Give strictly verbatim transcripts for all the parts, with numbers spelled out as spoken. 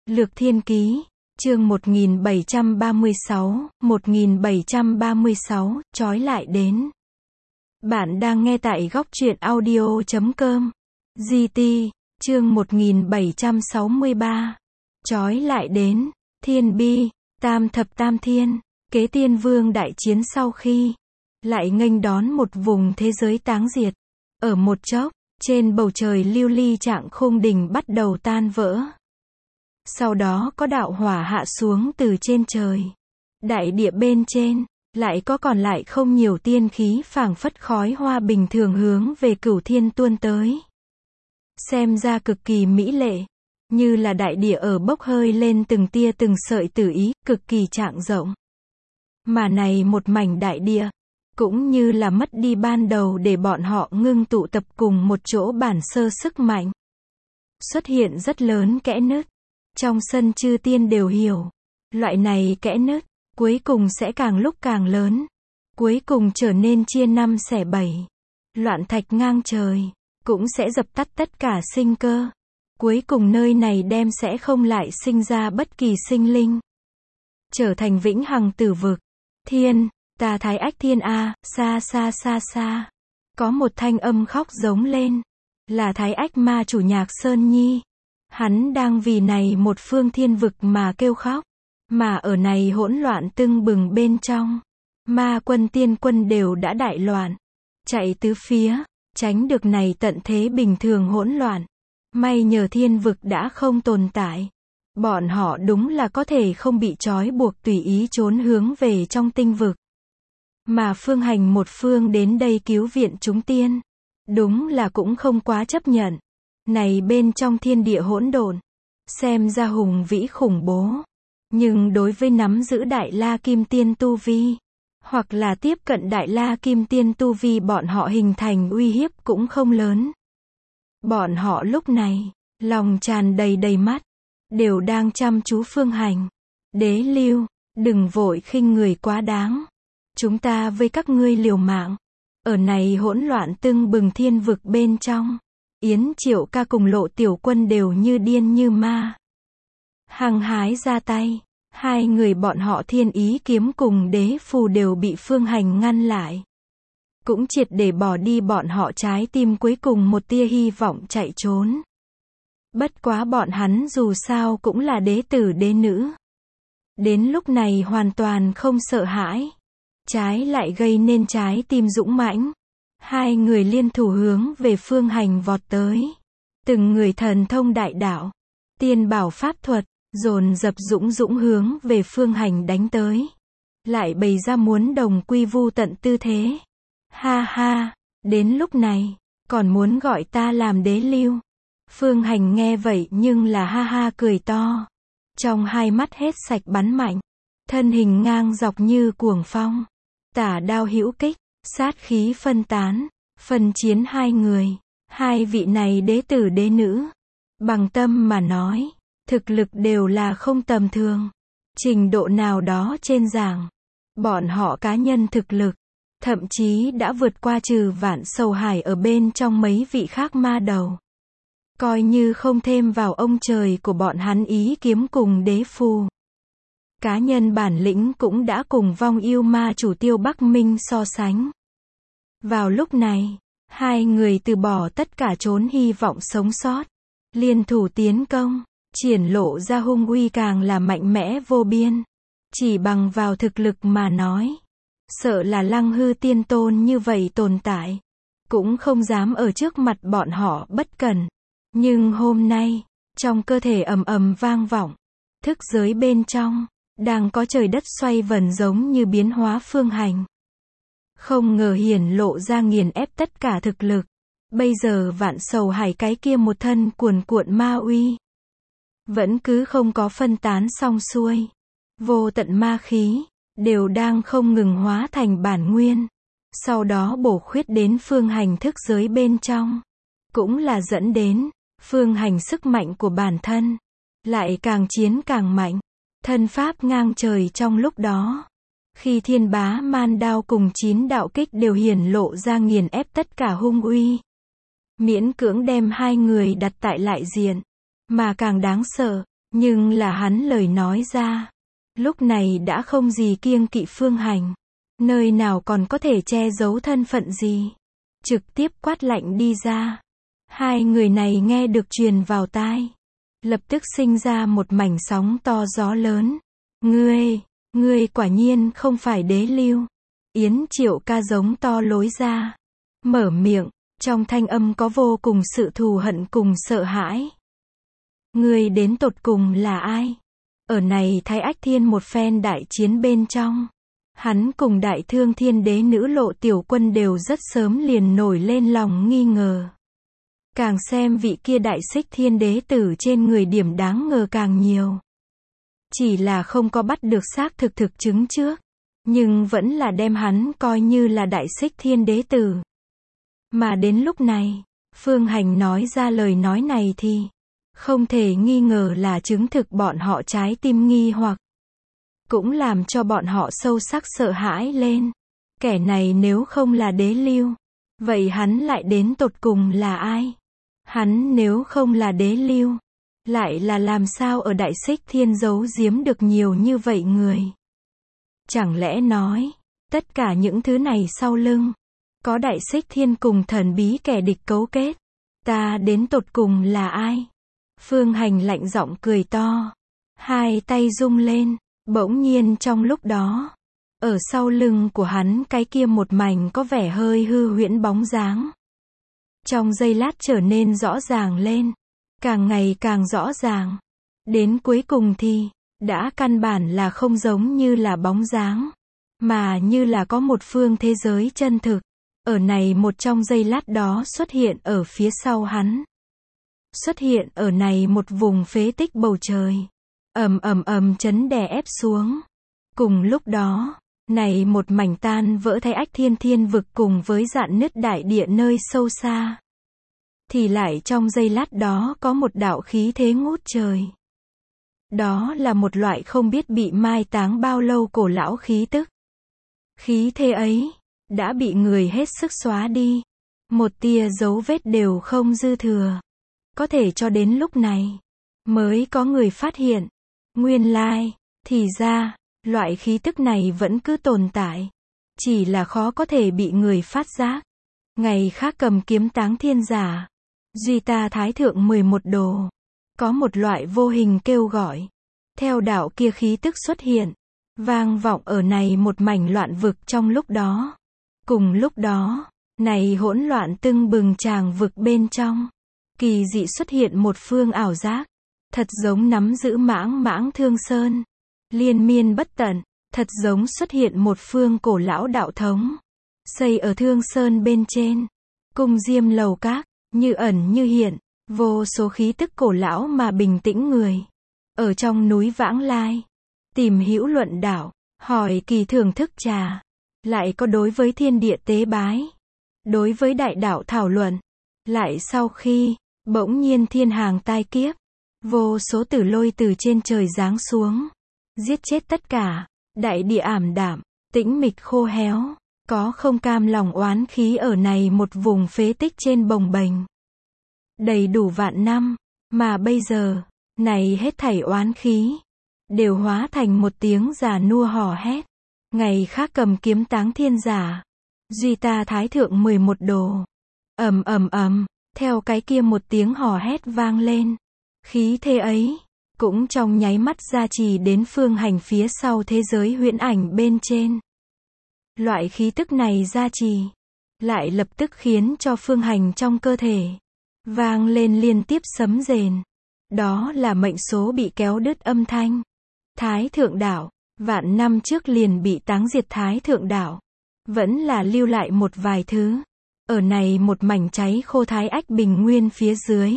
Lược Thiên Ký, chương một nghìn bảy trăm ba mươi sáu, một nghìn bảy trăm ba mươi sáu, trói lại đến. Bạn đang nghe tại góc truyện audio chấm com. giê tê, chương một nghìn bảy trăm sáu mươi ba. Trói lại đến, Thiên Bi, Tam Thập Tam Thiên, kế Tiên Vương đại chiến sau khi lại nghênh đón một vùng thế giới táng diệt. Ở một chốc, trên bầu trời lưu ly trạng khung đỉnh bắt đầu tan vỡ. Sau đó có đạo hỏa hạ xuống từ trên trời. Đại địa bên trên, lại có còn lại không nhiều tiên khí phảng phất khói hoa bình thường hướng về Cửu Thiên tuôn tới. Xem ra cực kỳ mỹ lệ, như là đại địa ở bốc hơi lên từng tia từng sợi tử ý, cực kỳ trạng rộng. Mà này một mảnh đại địa, cũng như là mất đi ban đầu để bọn họ ngưng tụ tập cùng một chỗ bản sơ sức mạnh. Xuất hiện rất lớn kẽ nứt. Trong sân chư tiên đều hiểu, loại này kẽ nứt, cuối cùng sẽ càng lúc càng lớn. Cuối cùng trở nên chia năm xẻ bảy. Loạn thạch ngang trời, cũng sẽ dập tắt tất cả sinh cơ. Cuối cùng nơi này đem sẽ không lại sinh ra bất kỳ sinh linh. Trở thành vĩnh hằng tử vực. Thiên, ta Thái Ách Thiên A, xa xa xa xa. Có một thanh âm khóc giống lên. Là Thái Ách Ma chủ Nhạc Sơn Nhi. Hắn đang vì này một phương thiên vực mà kêu khóc. Mà ở này hỗn loạn tưng bừng bên trong. Ma quân tiên quân đều đã đại loạn. Chạy tứ phía, tránh được này tận thế bình thường hỗn loạn. May nhờ thiên vực đã không tồn tại. Bọn họ đúng là có thể không bị trói buộc tùy ý trốn hướng về trong tinh vực. Mà phương hành một phương đến đây cứu viện chúng tiên. Đúng là cũng không quá chấp nhận. Này bên trong thiên địa hỗn độn, xem ra hùng vĩ khủng bố. Nhưng đối với nắm giữ Đại La Kim Tiên tu vi, hoặc là tiếp cận Đại La Kim Tiên tu vi bọn họ hình thành uy hiếp cũng không lớn. Bọn họ lúc này, lòng tràn đầy đầy mắt, đều đang chăm chú phương hành. Đế Lưu, đừng vội khinh người quá đáng. Chúng ta với các ngươi liều mạng. Ở này hỗn loạn tưng bừng thiên vực bên trong. Yến Triệu Ca cùng Lộ Tiểu Quân đều như điên như ma. Hăng hái ra tay. Hai người bọn họ Thiên Ý Kiếm cùng Đế Phù đều bị phương hành ngăn lại. Cũng triệt để bỏ đi bọn họ trái tim cuối cùng một tia hy vọng chạy trốn. Bất quá bọn hắn dù sao cũng là đế tử đế nữ. Đến lúc này hoàn toàn không sợ hãi. Trái lại gây nên trái tim dũng mãnh. Hai người liên thủ hướng về phương hành vọt tới. Từng người thần thông đại đạo, tiên bảo pháp thuật, dồn dập dũng dũng hướng về phương hành đánh tới. Lại bày ra muốn đồng quy vu tận tư thế. Ha ha, đến lúc này, còn muốn gọi ta làm đế lưu. Phương hành nghe vậy nhưng là ha ha cười to. Trong hai mắt hết sạch bắn mạnh. Thân hình ngang dọc như cuồng phong. Tả đao hữu kích. Sát khí phân tán, phân chiến hai người, hai vị này đế tử đế nữ. Bằng tâm mà nói, thực lực đều là không tầm thường. Trình độ nào đó trên giảng, bọn họ cá nhân thực lực, thậm chí đã vượt qua trừ Vạn Sầu Hải ở bên trong mấy vị khác ma đầu. Coi như không thêm vào ông trời của bọn hắn Ý Kiếm cùng Đế Phù. Cá nhân bản lĩnh cũng đã cùng vong yêu ma chủ Tiêu Bắc Minh so sánh. Vào lúc này, hai người từ bỏ tất cả trốn hy vọng sống sót. Liên thủ tiến công, triển lộ ra hung uy càng là mạnh mẽ vô biên. Chỉ bằng vào thực lực mà nói, sợ là Lăng Hư Tiên Tôn như vậy tồn tại. Cũng không dám ở trước mặt bọn họ bất cẩn. Nhưng hôm nay, trong cơ thể ầm ầm vang vọng, thức giới bên trong, đang có trời đất xoay vần giống như biến hóa phương hành. Không ngờ hiển lộ ra nghiền ép tất cả thực lực. Bây giờ Vạn Sầu Hải cái kia một thân cuồn cuộn ma uy. Vẫn cứ không có phân tán xong xuôi. Vô tận ma khí, đều đang không ngừng hóa thành bản nguyên. Sau đó bổ khuyết đến phương hành thức giới bên trong. Cũng là dẫn đến, phương hành sức mạnh của bản thân. Lại càng chiến càng mạnh. Thân pháp ngang trời trong lúc đó. Khi Thiên Bá Man Đao cùng chín đạo kích đều hiển lộ ra nghiền ép tất cả hung uy. Miễn cưỡng đem hai người đặt tại lại diện. Mà càng đáng sợ, Nhưng là hắn lời nói ra, lúc này đã không gì kiêng kỵ Phương Hành, nơi nào còn có thể che giấu thân phận gì, trực tiếp quát lạnh đi ra. Hai người này nghe được truyền vào tai, lập tức sinh ra một mảnh sóng to gió lớn. Ngươi, ngươi quả nhiên không phải đế lưu. Yến Triệu Ca giống to lối ra, mở miệng, trong thanh âm có vô cùng sự thù hận cùng sợ hãi. Ngươi đến tột cùng là ai? Ở này Thái Ách Thiên một phen đại chiến bên trong, hắn cùng Đại Thương Thiên Đế nữ Lộ Tiểu Quân đều rất sớm liền nổi lên lòng nghi ngờ. Càng xem vị kia Đại Xích Thiên Đế tử trên người điểm đáng ngờ càng nhiều. Chỉ là không có bắt được xác thực thực chứng trước, nhưng vẫn là đem hắn coi như là Đại Xích Thiên Đế tử. Mà đến lúc này, Phương Hành nói ra lời nói này thì không thể nghi ngờ là chứng thực bọn họ trái tim nghi hoặc, cũng làm cho bọn họ sâu sắc sợ hãi lên. Kẻ này nếu không là đế lưu, vậy hắn lại đến tột cùng là ai? Hắn nếu không là đế lưu, lại là làm sao ở Đại Xích Thiên giấu giếm được nhiều như vậy người? Chẳng lẽ nói, tất cả những thứ này sau lưng, có Đại Xích Thiên cùng thần bí kẻ địch cấu kết? Ta đến tột cùng là ai? Phương Hành lạnh giọng cười to, hai tay rung lên, bỗng nhiên trong lúc đó, ở sau lưng của hắn cái kia một mảnh có vẻ hơi hư huyễn bóng dáng. Trong giây lát trở nên rõ ràng lên, càng ngày càng rõ ràng. Đến cuối cùng thì, đã căn bản là không giống như là bóng dáng, mà như là có một phương thế giới chân thực. Ở này một trong giây lát đó xuất hiện ở phía sau hắn. Xuất hiện ở này một vùng phế tích bầu trời. Ầm ầm ầm chấn đè ép xuống. Cùng lúc đó, này một mảnh tan vỡ Thái Ách Thiên Thiên vực cùng với rạn nứt đại địa nơi sâu xa. Thì lại trong giây lát đó có một đạo khí thế ngút trời. Đó là một loại không biết bị mai táng bao lâu cổ lão khí tức. Khí thế ấy đã bị người hết sức xóa đi, một tia dấu vết đều không dư thừa. Có thể cho đến lúc này mới có người phát hiện, nguyên lai, thì ra, loại khí tức này vẫn cứ tồn tại, chỉ là khó có thể bị người phát giác. Ngày khác cầm kiếm táng thiên giả, duy ta thái thượng mười một đồ, có một loại vô hình kêu gọi, theo đạo kia khí tức xuất hiện, vang vọng ở này một mảnh loạn vực trong lúc đó. Cùng lúc đó, này hỗn loạn tưng bừng tràng vực bên trong, kỳ dị xuất hiện một phương ảo giác, thật giống nắm giữ mãng mãng thương sơn, liên miên bất tận, thật giống xuất hiện một phương cổ lão đạo thống, xây ở thương sơn bên trên, cung diêm lầu các, như ẩn như hiện, vô số khí tức cổ lão mà bình tĩnh người, ở trong núi vãng lai, tìm hữu luận đạo, hỏi kỳ thưởng thức trà, lại có đối với thiên địa tế bái, đối với đại đạo thảo luận, lại sau khi, bỗng nhiên thiên hàng tai kiếp, vô số tử lôi từ trên trời giáng xuống, giết chết tất cả, đại địa ảm đạm, tĩnh mịch khô héo, có không cam lòng oán khí ở này một vùng phế tích trên bồng bềnh. Đầy đủ vạn năm, mà bây giờ, này hết thảy oán khí, đều hóa thành một tiếng già nua hò hét. Ngày khác cầm kiếm táng thiên giả, duy ta thái thượng mười một đồ. Ầm ầm ầm, theo cái kia một tiếng hò hét vang lên, khí thế ấy cũng trong nháy mắt gia trì đến Phương Hành phía sau thế giới huyễn ảnh bên trên. Loại khí tức này gia trì, lại lập tức khiến cho Phương Hành trong cơ thể vang lên liên tiếp sấm rền. Đó là mệnh số bị kéo đứt âm thanh. Thái thượng đạo, vạn năm trước liền bị táng diệt Thái thượng đạo, vẫn là lưu lại một vài thứ, ở này một mảnh cháy khô Thái Ách bình nguyên phía dưới.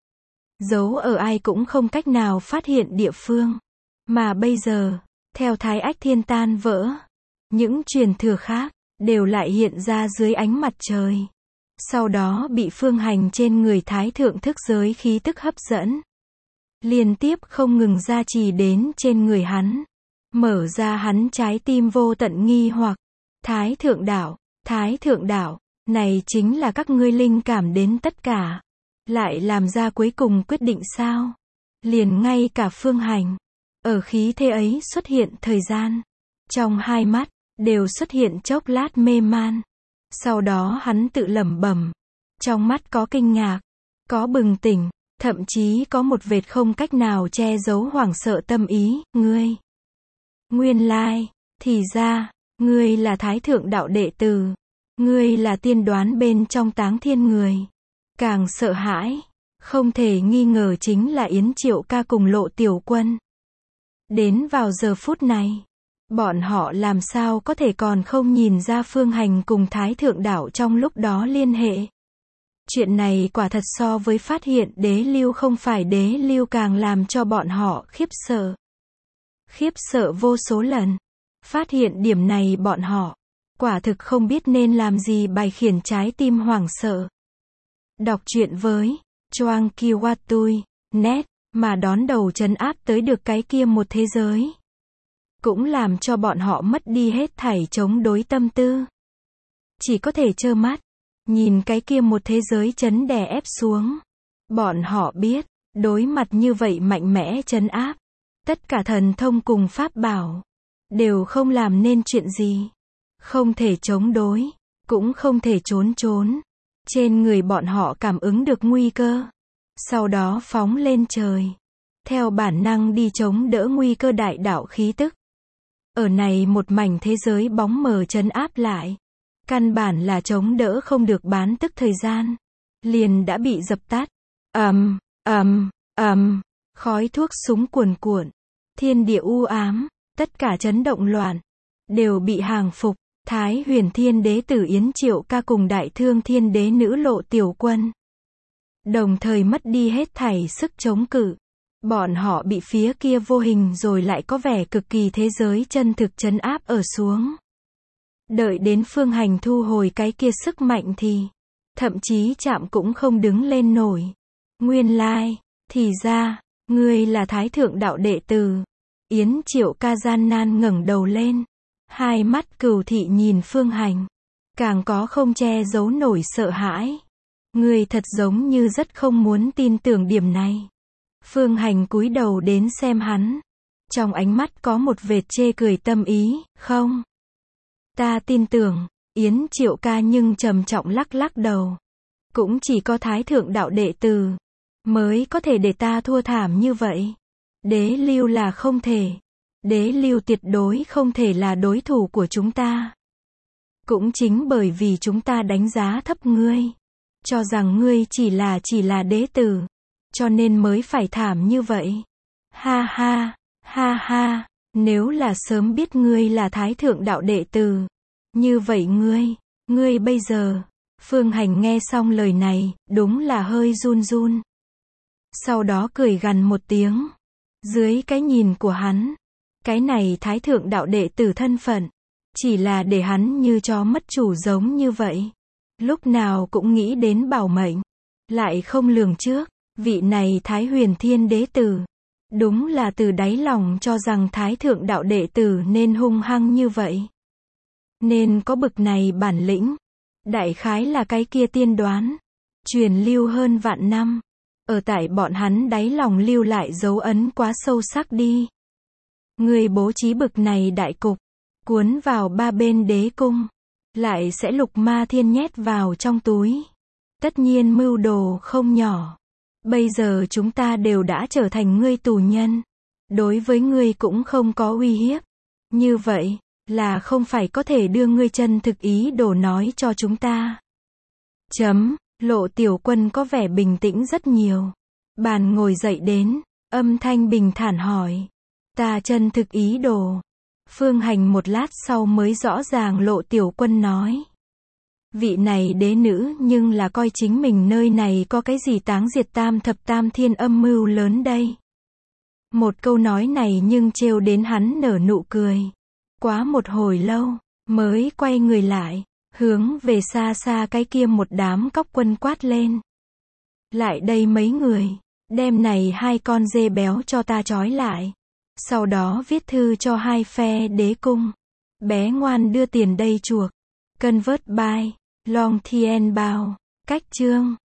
Giấu ở ai cũng không cách nào phát hiện địa phương. Mà bây giờ, theo Thái Ách Thiên tan vỡ, những truyền thừa khác, đều lại hiện ra dưới ánh mặt trời. Sau đó bị Phương Hành trên người Thái thượng thức giới khí tức hấp dẫn. Liên tiếp không ngừng gia trì đến trên người hắn. Mở ra hắn trái tim vô tận nghi hoặc. Thái thượng đạo, Thái thượng đạo, này chính là các ngươi linh cảm đến tất cả. Lại làm ra cuối cùng quyết định sao? liền ngay cả Phương Hành, ở khí thế ấy xuất hiện thời gian, trong hai mắt, đều xuất hiện chốc lát mê man. Sau đó hắn tự lẩm bẩm, trong mắt có kinh ngạc, có bừng tỉnh, thậm chí có một vệt không cách nào che giấu hoảng sợ tâm ý, ngươi. Nguyên lai, thì ra, ngươi là Thái Thượng Đạo đệ tử, ngươi là tiên đoán bên trong Táng Thiên người. Càng sợ hãi, không thể nghi ngờ chính là Yến Triệu Ca cùng Lộ Tiểu Quân. Đến vào giờ phút này, bọn họ làm sao có thể còn không nhìn ra Phương Hành cùng Thái Thượng Đạo trong lúc đó liên hệ. Chuyện này quả thật so với phát hiện đế lưu không phải đế lưu càng làm cho bọn họ khiếp sợ. Khiếp sợ vô số lần. Phát hiện điểm này bọn họ, quả thực không biết nên làm gì bài khiển trái tim hoảng sợ. Đọc truyện với Choang Kiwatui, net, mà đón đầu trấn áp tới được cái kia một thế giới. Cũng làm cho bọn họ mất đi hết thảy chống đối tâm tư. Chỉ có thể trơ mắt, nhìn cái kia một thế giới trấn đè ép xuống. Bọn họ biết, đối mặt như vậy mạnh mẽ trấn áp, tất cả thần thông cùng pháp bảo, đều không làm nên chuyện gì. Không thể chống đối, cũng không thể trốn trốn. Trên người bọn họ cảm ứng được nguy cơ. Sau đó phóng lên trời. Theo bản năng đi chống đỡ nguy cơ đại đạo khí tức. Ở này một mảnh thế giới bóng mờ trấn áp lại. Căn bản là chống đỡ không được bán tức thời gian. Liền đã bị dập tắt. ầm, ầm, ầm, khói thuốc súng cuồn cuộn. Thiên địa u ám, tất cả chấn động loạn. Đều bị hàng phục. Thái Huyền Thiên Đế tử Yến Triệu Ca cùng Đại Thương Thiên Đế nữ Lộ Tiểu Quân. Đồng thời mất đi hết thảy sức chống cự. Bọn họ bị phía kia vô hình rồi lại có vẻ cực kỳ thế giới chân thực trấn áp ở xuống. Đợi đến Phương Hành thu hồi cái kia sức mạnh thì, thậm chí chạm cũng không đứng lên nổi. Nguyên lai, thì ra, ngươi là Thái Thượng Đạo đệ tử. Yến Triệu Ca gian nan ngẩng đầu lên. Hai mắt cừu thị nhìn Phương Hành. Càng có không che giấu nổi sợ hãi. Ngươi thật giống như rất không muốn tin tưởng điểm này. Phương Hành cúi đầu đến xem hắn. Trong ánh mắt có một vệt chê cười tâm ý, không? Ta tin tưởng, Yến Triệu Ca nhưng trầm trọng lắc lắc đầu. Cũng chỉ có Thái Thượng Đạo đệ tử, mới có thể để ta thua thảm như vậy. Đế lưu là không thể. Đế lưu tuyệt đối không thể là đối thủ của chúng ta. Cũng chính bởi vì chúng ta đánh giá thấp ngươi. Cho rằng ngươi chỉ là chỉ là đế tử. Cho nên mới phải thảm như vậy. Ha ha, ha ha, nếu là sớm biết ngươi là Thái Thượng Đạo đệ tử. Như vậy ngươi, ngươi bây giờ. Phương Hành nghe xong lời này, đúng là hơi run run. Sau đó cười gằn một tiếng. Dưới cái nhìn của hắn, cái này Thái Thượng Đạo đệ tử thân phận, chỉ là để hắn như chó mất chủ giống như vậy. Lúc nào cũng nghĩ đến bảo mệnh. Lại không lường trước, vị này Thái Huyền Thiên Đế tử. Đúng là từ đáy lòng cho rằng Thái Thượng Đạo đệ tử nên hung hăng như vậy. Nên có bực này bản lĩnh. Đại khái là cái kia tiên đoán. Truyền lưu hơn vạn năm. Ở tại bọn hắn đáy lòng lưu lại dấu ấn quá sâu sắc đi. Người bố trí bực này đại cục, cuốn vào ba bên đế cung, lại sẽ lục ma thiên nhét vào trong túi. Tất nhiên mưu đồ không nhỏ. Bây giờ chúng ta đều đã trở thành ngươi tù nhân. Đối với ngươi cũng không có uy hiếp. Như vậy, là không phải có thể đưa ngươi chân thực ý đồ nói cho chúng ta. Chấm, Lộ Tiểu Quân có vẻ bình tĩnh rất nhiều. Bàn ngồi dậy đến, âm thanh bình thản hỏi. Ta chân thực ý đồ. Phương Hành một lát sau mới rõ ràng Lộ Tiểu Quân nói. Vị này đế nữ nhưng là coi chính mình nơi này có cái gì táng diệt tam thập tam thiên âm mưu lớn đây. Một câu nói này nhưng trêu đến hắn nở nụ cười. Quá một hồi lâu, mới quay người lại, hướng về xa xa cái kia một đám cóc quân quát lên. Lại đây mấy người, đem này hai con dê béo cho ta trói lại. Sau đó viết thư cho hai phe đế cung. Bé ngoan đưa tiền đây chuộc. Convert by Long Thien Bao. Cách chương